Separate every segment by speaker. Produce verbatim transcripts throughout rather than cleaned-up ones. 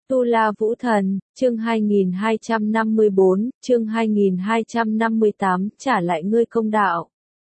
Speaker 1: Tu La Vũ Thần, chương hai nghìn hai trăm năm mươi bốn, chương hai nghìn hai trăm năm mươi tám, trả lại ngươi công đạo.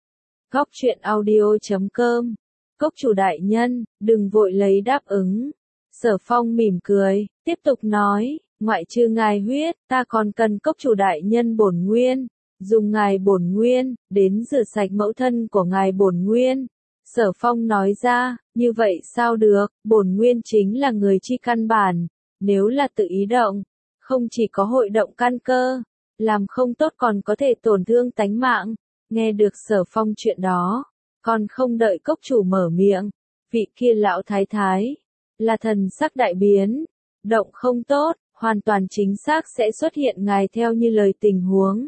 Speaker 1: Góc truyện audio chấm com. Cốc chủ đại nhân, đừng vội lấy đáp ứng. Sở Phong mỉm cười, tiếp tục nói, ngoại trừ ngài huyết, ta còn cần cốc chủ đại nhân bổn nguyên, dùng ngài bổn nguyên, đến rửa sạch mẫu thân của ngài bổn nguyên. Sở Phong nói ra, như vậy sao được, bổn nguyên chính là người chi căn bản. Nếu là tự ý động, không chỉ có hội động căn cơ, làm không tốt còn có thể tổn thương tánh mạng. Nghe được Sở Phong chuyện đó, còn không đợi cốc chủ mở miệng, vị kia lão thái thái, là thần sắc đại biến, động không tốt, hoàn toàn chính xác sẽ xuất hiện ngài theo như lời tình huống.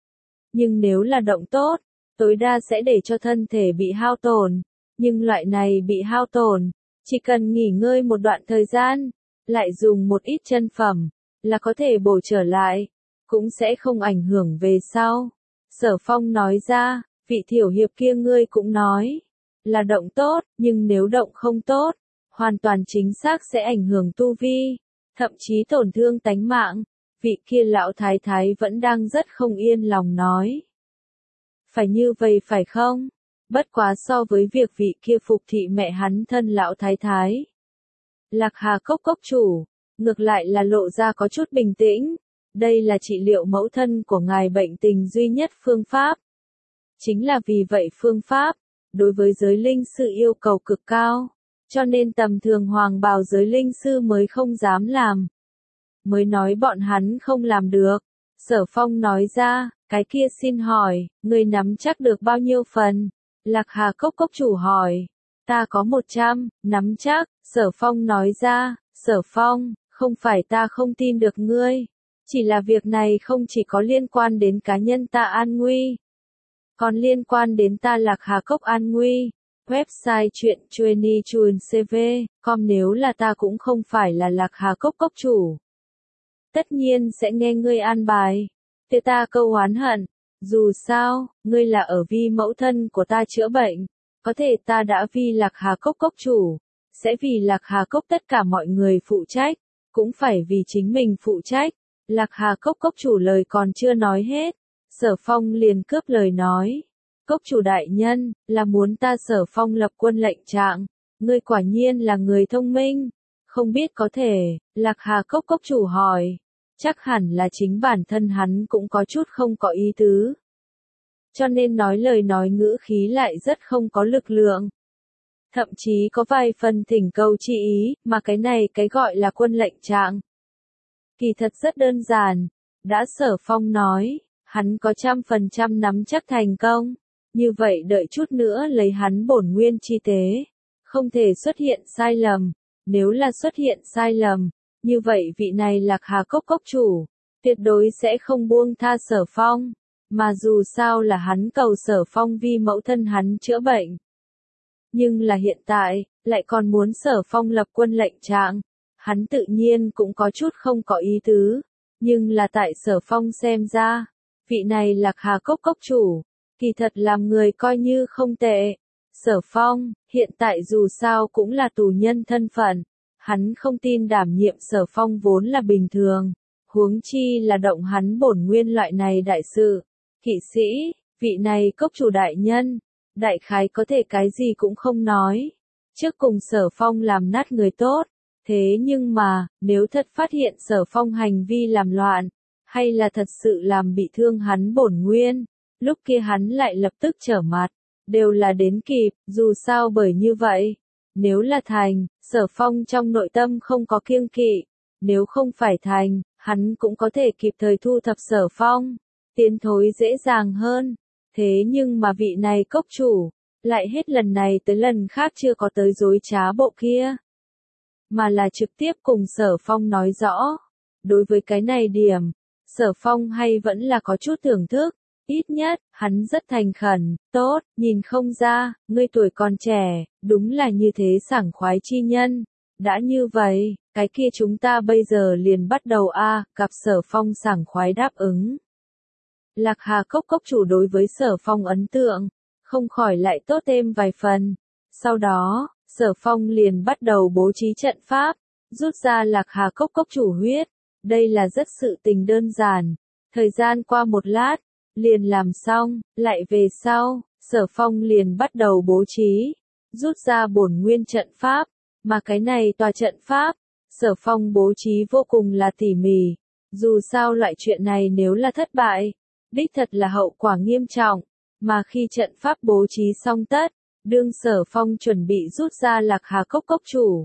Speaker 1: Nhưng nếu là động tốt, tối đa sẽ để cho thân thể bị hao tổn, nhưng loại này bị hao tổn, chỉ cần nghỉ ngơi một đoạn thời gian, lại dùng một ít chân phẩm, là có thể bổ trở lại, cũng sẽ không ảnh hưởng về sau. Sở Phong nói ra, vị thiểu hiệp kia ngươi cũng nói, là động tốt, nhưng nếu động không tốt, hoàn toàn chính xác sẽ ảnh hưởng tu vi, thậm chí tổn thương tánh mạng. Vị kia lão thái thái vẫn đang rất không yên lòng nói. Phải như vậy phải không? Bất quá so với việc vị kia phục thị mẹ hắn thân lão thái thái. Lạc Hà Cốc cốc chủ, ngược lại là lộ ra có chút bình tĩnh. Đây là trị liệu mẫu thân của ngài bệnh tình duy nhất phương pháp. Chính là vì vậy phương pháp, đối với giới linh sư yêu cầu cực cao, cho nên tầm thường hoàng bào giới linh sư mới không dám làm. Mới nói bọn hắn không làm được. Sở Phong nói ra, cái kia xin hỏi, người nắm chắc được bao nhiêu phần? Lạc Hà Cốc cốc chủ hỏi, ta có một trăm, nắm chắc. Sở Phong nói ra, Sở Phong, không phải ta không tin được ngươi, chỉ là việc này không chỉ có liên quan đến cá nhân ta an nguy, còn liên quan đến ta Lạc Hà Cốc an nguy. Website truyện chueni chun cv com nếu là ta cũng không phải là Lạc Hà Cốc cốc chủ, tất nhiên sẽ nghe ngươi an bài, để ta câu oán hận. Dù sao, ngươi là ở vì mẫu thân của ta chữa bệnh, có thể ta đã vì Lạc Hà Cốc cốc chủ, sẽ vì Lạc Hà Cốc tất cả mọi người phụ trách, cũng phải vì chính mình phụ trách. Lạc Hà Cốc cốc chủ lời còn chưa nói hết, Sở Phong liền cướp lời nói. Cốc chủ đại nhân, là muốn ta Sở Phong lập quân lệnh trạng, ngươi quả nhiên là người thông minh, không biết có thể. Lạc Hà Cốc cốc chủ hỏi, chắc hẳn là chính bản thân hắn cũng có chút không có ý tứ, cho nên nói lời nói ngữ khí lại rất không có lực lượng. Thậm chí có vài phần thỉnh cầu chi ý, mà cái này cái gọi là quân lệnh trạng. Kỳ thật rất đơn giản, đã Sở Phong nói, hắn có trăm phần trăm nắm chắc thành công, như vậy đợi chút nữa lấy hắn bổn nguyên chi tế, không thể xuất hiện sai lầm, nếu là xuất hiện sai lầm, như vậy vị này Lạc Hà Cốc cốc chủ, tuyệt đối sẽ không buông tha Sở Phong, mà dù sao là hắn cầu Sở Phong vì mẫu thân hắn chữa bệnh. Nhưng là hiện tại, lại còn muốn Sở Phong lập quân lệnh trạng, hắn tự nhiên cũng có chút không có ý tứ, nhưng là tại Sở Phong xem ra, vị này Lạc Hà Cốc cốc chủ, kỳ thật làm người coi như không tệ. Sở Phong, hiện tại dù sao cũng là tù nhân thân phận, hắn không tin đảm nhiệm Sở Phong vốn là bình thường, huống chi là động hắn bổn nguyên loại này đại sự. Kỵ sĩ, vị này cốc chủ đại nhân, đại khái có thể cái gì cũng không nói, trước cùng Sở Phong làm nát người tốt, thế nhưng mà, nếu thật phát hiện Sở Phong hành vi làm loạn, hay là thật sự làm bị thương hắn bổn nguyên, lúc kia hắn lại lập tức trở mặt, đều là đến kịp. Dù sao bởi như vậy, nếu là thành, Sở Phong trong nội tâm không có kiêng kỵ, nếu không phải thành, hắn cũng có thể kịp thời thu thập Sở Phong, tiến thối dễ dàng hơn. Thế nhưng mà vị này cốc chủ, lại hết lần này tới lần khác chưa có tới dối trá bộ kia, mà là trực tiếp cùng Sở Phong nói rõ. Đối với cái này điểm, Sở Phong hay vẫn là có chút thưởng thức, ít nhất, hắn rất thành khẩn. Tốt, nhìn không ra, ngươi tuổi còn trẻ, đúng là như thế sảng khoái chi nhân. Đã như vậy, cái kia chúng ta bây giờ liền bắt đầu a. Gặp Sở Phong sảng khoái đáp ứng. Lạc Hà Cốc cốc chủ đối với Sở Phong ấn tượng, không khỏi lại tốt thêm vài phần. Sau đó, Sở Phong liền bắt đầu bố trí trận pháp, rút ra Lạc Hà cốc cốc chủ huyết. Đây là rất sự tình đơn giản. Thời gian qua một lát, liền làm xong, lại về sau, Sở Phong liền bắt đầu bố trí, rút ra bổn nguyên trận pháp, mà cái này tòa trận pháp, Sở Phong bố trí vô cùng là tỉ mỉ, dù sao loại chuyện này nếu là thất bại, đích thật là hậu quả nghiêm trọng, mà khi trận pháp bố trí xong tất, đương Sở Phong chuẩn bị rút ra Lạc Hà cốc cốc chủ.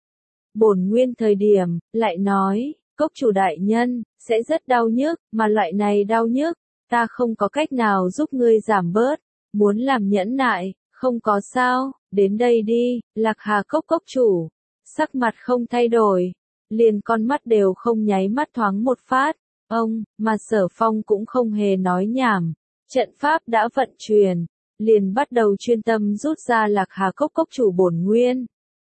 Speaker 1: Bổn nguyên thời điểm, lại nói, cốc chủ đại nhân, sẽ rất đau nhức, mà loại này đau nhức, ta không có cách nào giúp ngươi giảm bớt, muốn làm nhẫn nại, không có sao, đến đây đi, Lạc Hà cốc cốc chủ, sắc mặt không thay đổi, liền con mắt đều không nháy mắt thoáng một phát, ông, mà Sở Phong cũng không hề nói nhảm, trận pháp đã vận chuyển, liền bắt đầu chuyên tâm rút ra Lạc Hà cốc cốc chủ bổn nguyên.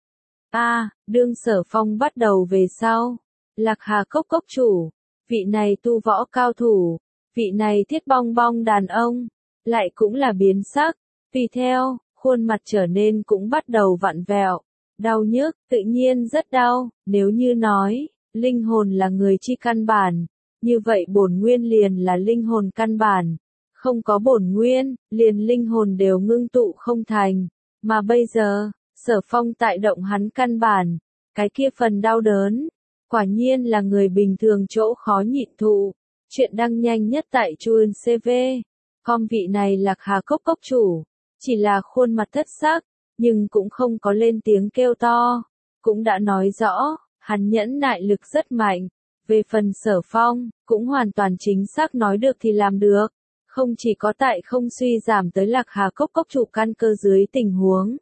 Speaker 1: A, à, đương Sở Phong bắt đầu về sau, Lạc Hà cốc cốc chủ, vị này tu võ cao thủ, vị này thiết bong bong đàn ông, lại cũng là biến sắc, tùy theo, khuôn mặt trở nên cũng bắt đầu vặn vẹo, đau nhức, tự nhiên rất đau, nếu như nói, linh hồn là người chi căn bản, như vậy bổn nguyên liền là linh hồn căn bản, không có bổn nguyên, liền linh hồn đều ngưng tụ không thành, mà bây giờ, Sở Phong tại động hắn căn bản, cái kia phần đau đớn, quả nhiên là người bình thường chỗ khó nhịn thụ. Chuyện đăng nhanh nhất tại Chuan xê vê. Com vị này Lạc Hà cốc cốc chủ, chỉ là khuôn mặt thất sắc, nhưng cũng không có lên tiếng kêu to, cũng đã nói rõ, hắn nhẫn nại lực rất mạnh. Về phần Sở Phong, cũng hoàn toàn chính xác nói được thì làm được, không chỉ có tại không suy giảm tới Lạc Hà cốc cốc chủ căn cơ dưới tình huống.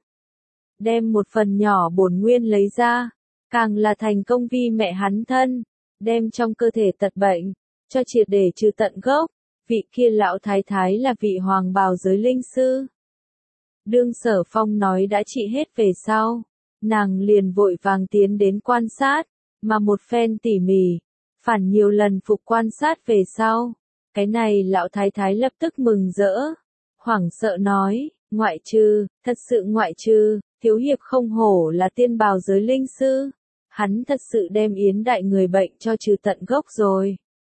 Speaker 1: Đem một phần nhỏ bổn nguyên lấy ra, càng là thành công vi mẹ hắn thân, đem trong cơ thể tật bệnh, cho triệt để trừ tận gốc, vị kia lão thái thái là vị hoàng bào giới linh sư. Đương Sở Phong nói đã trị hết về sau, nàng liền vội vàng tiến đến quan sát, mà một phen tỉ mỉ, phản nhiều lần phục quan sát về sau, cái này lão thái thái lập tức mừng rỡ, hoảng sợ nói, ngoại trừ, thật sự ngoại trừ, thiếu hiệp không hổ là tiên bào giới linh sư, hắn thật sự đem yến đại người bệnh cho trừ tận gốc rồi.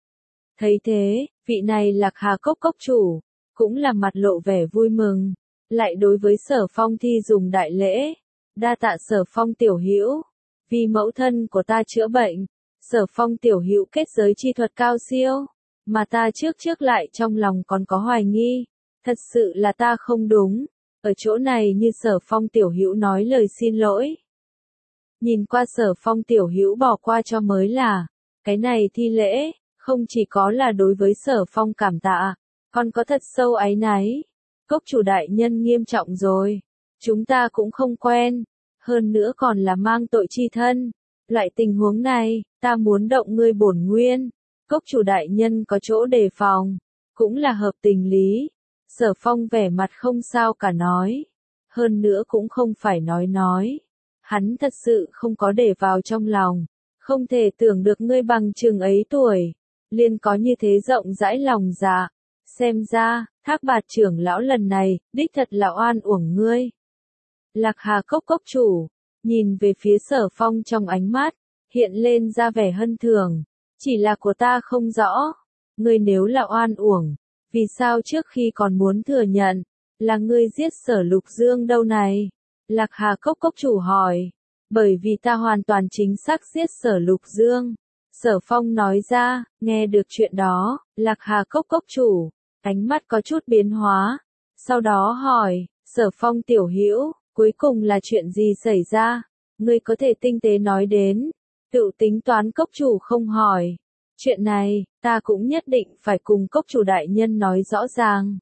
Speaker 1: Thấy thế, vị này Lạc Hà cốc cốc chủ, cũng là mặt lộ vẻ vui mừng, lại đối với Sở Phong thi dùng đại lễ, đa tạ Sở Phong tiểu hữu, vì mẫu thân của ta chữa bệnh, Sở Phong tiểu hữu kết giới chi thuật cao siêu, mà ta trước trước lại trong lòng còn có hoài nghi, thật sự là ta không đúng, ở chỗ này như Sở Phong tiểu hữu nói lời xin lỗi. Nhìn qua Sở Phong tiểu hữu bỏ qua cho mới là, cái này thi lễ, không chỉ có là đối với Sở Phong cảm tạ, còn có thật sâu áy náy. Cốc chủ đại nhân nghiêm trọng rồi, chúng ta cũng không quen, hơn nữa còn là mang tội chi thân. Loại tình huống này, ta muốn động ngươi bổn nguyên, cốc chủ đại nhân có chỗ đề phòng, cũng là hợp tình lý. Sở Phong vẻ mặt không sao cả nói, hơn nữa cũng không phải nói nói. Hắn thật sự không có để vào trong lòng, không thể tưởng được ngươi bằng chừng ấy tuổi, liền có như thế rộng rãi lòng dạ. Xem ra, Thác Bạt trưởng lão lần này, đích thật là oan uổng ngươi. Lạc Hà cốc cốc chủ, nhìn về phía Sở Phong trong ánh mắt, hiện lên ra vẻ hân thường, chỉ là của ta không rõ, ngươi nếu là oan uổng, vì sao trước khi còn muốn thừa nhận, là ngươi giết Sở Lục Dương đâu này? Lạc Hà cốc cốc chủ hỏi, bởi vì ta hoàn toàn chính xác giết Sở Lục Dương. Sở Phong nói ra, nghe được chuyện đó, Lạc Hà cốc cốc chủ, ánh mắt có chút biến hóa, sau đó hỏi, Sở Phong tiểu hữu, cuối cùng là chuyện gì xảy ra? Ngươi có thể tinh tế nói đến, tự tính toán cốc chủ không hỏi. Chuyện này, ta cũng nhất định phải cùng cốc chủ đại nhân nói rõ ràng.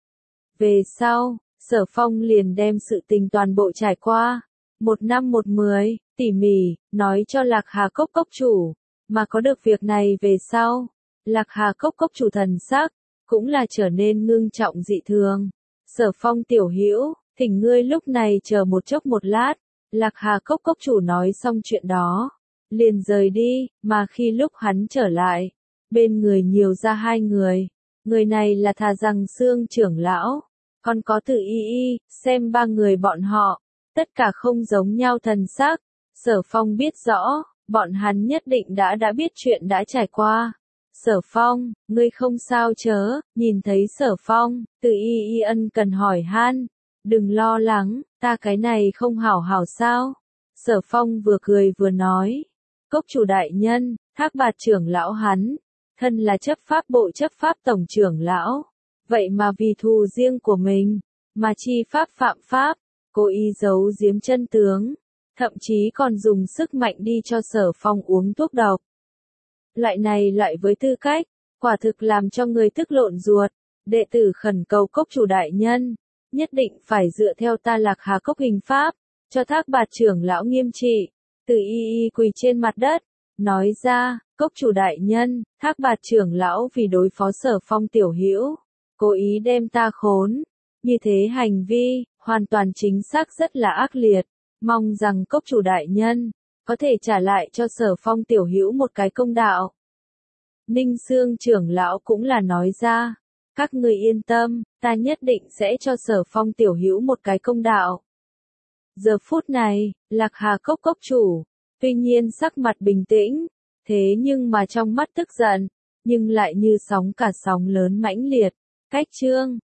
Speaker 1: Về sau, Sở Phong liền đem sự tình toàn bộ trải qua, một năm một mười, tỉ mỉ, nói cho Lạc Hà cốc cốc chủ, mà có được việc này về sau, Lạc Hà cốc cốc chủ thần sắc, cũng là trở nên ngưng trọng dị thường. Sở Phong tiểu hữu, thỉnh ngươi lúc này chờ một chốc một lát, Lạc Hà cốc cốc chủ nói xong chuyện đó, liền rời đi, mà khi lúc hắn trở lại, bên người nhiều ra hai người, người này là Thà Rằng Xương trưởng lão, còn có Từ Y Y, xem ba người bọn họ, tất cả không giống nhau thần sắc. Sở Phong biết rõ, bọn hắn nhất định đã đã biết chuyện đã trải qua. Sở Phong, ngươi không sao chớ, nhìn thấy Sở Phong, Từ Y Y ân cần hỏi han, đừng lo lắng, ta cái này không hảo hảo sao? Sở Phong vừa cười vừa nói, cốc chủ đại nhân, Thác Bạt trưởng lão hắn, thân là chấp pháp bộ chấp pháp tổng trưởng lão, vậy mà vì thù riêng của mình, mà chi pháp phạm pháp, cố ý giấu giếm chân tướng, thậm chí còn dùng sức mạnh đi cho Sở Phong uống thuốc độc. Loại này loại với tư cách, quả thực làm cho người tức lộn ruột, đệ tử khẩn cầu cốc chủ đại nhân, nhất định phải dựa theo ta Lạc Hà Cốc hình pháp, cho Thác Bạt trưởng lão nghiêm trị. Từ Y Y quỳ trên mặt đất, nói ra, cốc chủ đại nhân, Thác Bạt trưởng lão vì đối phó Sở Phong tiểu hữu, cố ý đem ta khốn, như thế hành vi, hoàn toàn chính xác rất là ác liệt, mong rằng cốc chủ đại nhân, có thể trả lại cho Sở Phong tiểu hữu một cái công đạo. Ninh Xương trưởng lão cũng là nói ra, các người yên tâm, ta nhất định sẽ cho Sở Phong tiểu hữu một cái công đạo. Giờ phút này, Lạc Hà Cốc cốc chủ, tuy nhiên sắc mặt bình tĩnh, thế nhưng mà trong mắt tức giận, nhưng lại như sóng cả sóng lớn mãnh liệt. Cách chương